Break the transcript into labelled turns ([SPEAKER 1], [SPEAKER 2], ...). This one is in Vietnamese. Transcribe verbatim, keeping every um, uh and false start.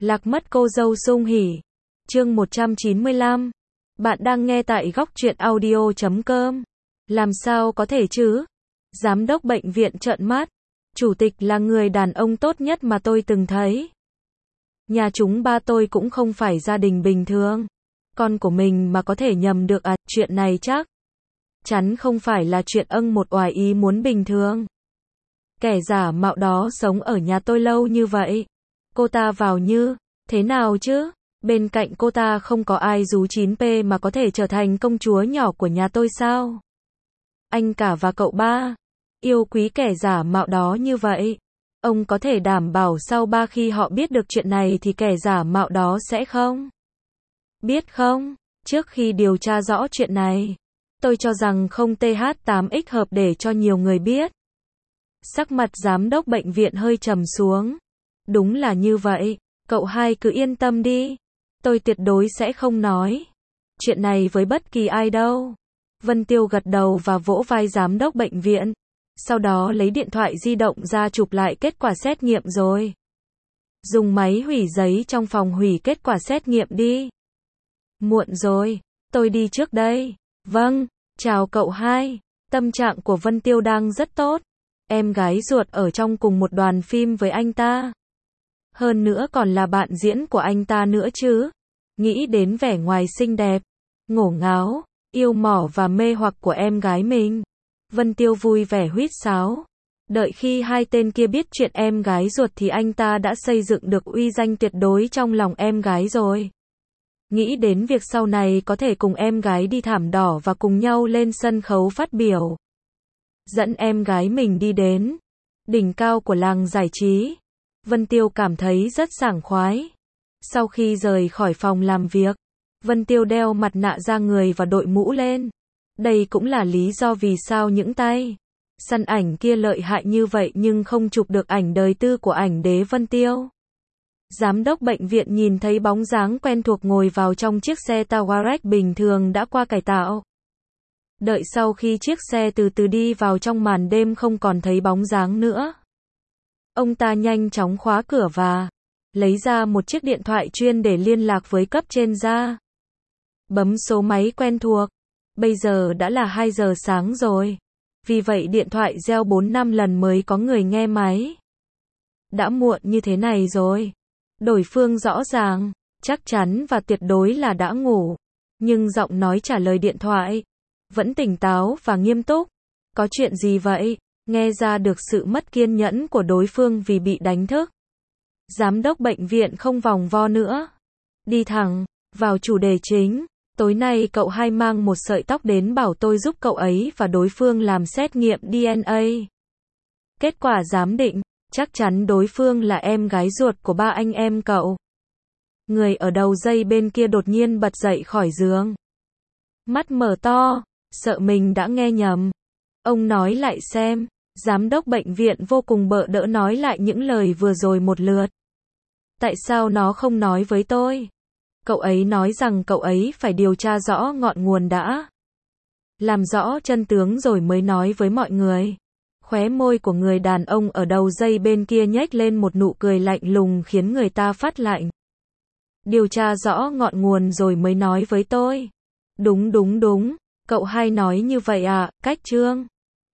[SPEAKER 1] Lạc mất cô dâu Sung Hỉ. Chương một trăm chín mươi lăm. Bạn đang nghe tại góc truyện audio chấm com. Làm sao có thể chứ? Giám đốc bệnh viện trợn mắt. Chủ tịch là người đàn ông tốt nhất mà tôi từng thấy. Nhà chúng ba tôi cũng không phải gia đình bình thường. Con của mình mà có thể nhầm được à, chuyện này chắc chắn không phải là chuyện âng một oài ý muốn bình thường. Kẻ giả mạo đó sống ở nhà tôi lâu như vậy. Cô ta vào như thế nào chứ? Bên cạnh cô ta không có ai rú chín p mà có thể trở thành công chúa nhỏ của nhà tôi sao? Anh cả và cậu ba yêu quý kẻ giả mạo đó như vậy. Ông có thể đảm bảo sau ba khi họ biết được chuyện này thì kẻ giả mạo đó sẽ không biết không? Trước khi điều tra rõ chuyện này, tôi cho rằng không T H tám X hợp để cho nhiều người biết. Sắc mặt giám đốc bệnh viện hơi trầm xuống. Đúng là như vậy, cậu hai cứ yên tâm đi. Tôi tuyệt đối sẽ không nói chuyện này với bất kỳ ai đâu. Vân Tiêu gật đầu và vỗ vai giám đốc bệnh viện. Sau đó lấy điện thoại di động ra chụp lại kết quả xét nghiệm rồi. Dùng máy hủy giấy trong phòng hủy kết quả xét nghiệm đi. Muộn rồi, tôi đi trước đây. Vâng, chào cậu hai. Tâm trạng của Vân Tiêu đang rất tốt. Em gái ruột ở trong cùng một đoàn phim với anh ta. Hơn nữa còn là bạn diễn của anh ta nữa chứ. Nghĩ đến vẻ ngoài xinh đẹp, ngổ ngáo, yêu mỏ và mê hoặc của em gái mình. Vân Tiêu vui vẻ huýt sáo. Đợi khi hai tên kia biết chuyện em gái ruột thì anh ta đã xây dựng được uy danh tuyệt đối trong lòng em gái rồi. Nghĩ đến việc sau này có thể cùng em gái đi thảm đỏ và cùng nhau lên sân khấu phát biểu. Dẫn em gái mình đi đến đỉnh cao của làng giải trí. Vân Tiêu cảm thấy rất sảng khoái. Sau khi rời khỏi phòng làm việc, Vân Tiêu đeo mặt nạ ra người và đội mũ lên. Đây cũng là lý do vì sao những tay săn ảnh kia lợi hại như vậy nhưng không chụp được ảnh đời tư của ảnh đế Vân Tiêu. Giám đốc bệnh viện nhìn thấy bóng dáng quen thuộc ngồi vào trong chiếc xe Touareg bình thường đã qua cải tạo. Đợi sau khi chiếc xe từ từ đi vào trong màn đêm không còn thấy bóng dáng nữa. Ông ta nhanh chóng khóa cửa và lấy ra một chiếc điện thoại chuyên để liên lạc với cấp trên ra. Bấm số máy quen thuộc. Bây giờ đã là hai giờ sáng rồi. Vì vậy điện thoại reo bốn năm lần mới có người nghe máy. Đã muộn như thế này rồi. Đối phương rõ ràng, chắc chắn và tuyệt đối là đã ngủ. Nhưng giọng nói trả lời điện thoại vẫn tỉnh táo và nghiêm túc. Có chuyện gì vậy? Nghe ra được sự mất kiên nhẫn của đối phương vì bị đánh thức. Giám đốc bệnh viện không vòng vo nữa. Đi thẳng vào chủ đề chính. Tối nay cậu hai mang một sợi tóc đến bảo tôi giúp cậu ấy và đối phương làm xét nghiệm D N A. Kết quả giám định, chắc chắn đối phương là em gái ruột của ba anh em cậu. Người ở đầu dây bên kia đột nhiên bật dậy khỏi giường. Mắt mở to, sợ mình đã nghe nhầm. Ông nói lại xem. Giám đốc bệnh viện vô cùng bợ đỡ nói lại những lời vừa rồi một lượt. Tại sao nó không nói với tôi? Cậu ấy nói rằng cậu ấy phải điều tra rõ ngọn nguồn đã. Làm rõ chân tướng rồi mới nói với mọi người. Khóe môi của người đàn ông ở đầu dây bên kia nhếch lên một nụ cười lạnh lùng khiến người ta phát lạnh. Điều tra rõ ngọn nguồn rồi mới nói với tôi. Đúng đúng đúng, cậu hai nói như vậy à, cách trương.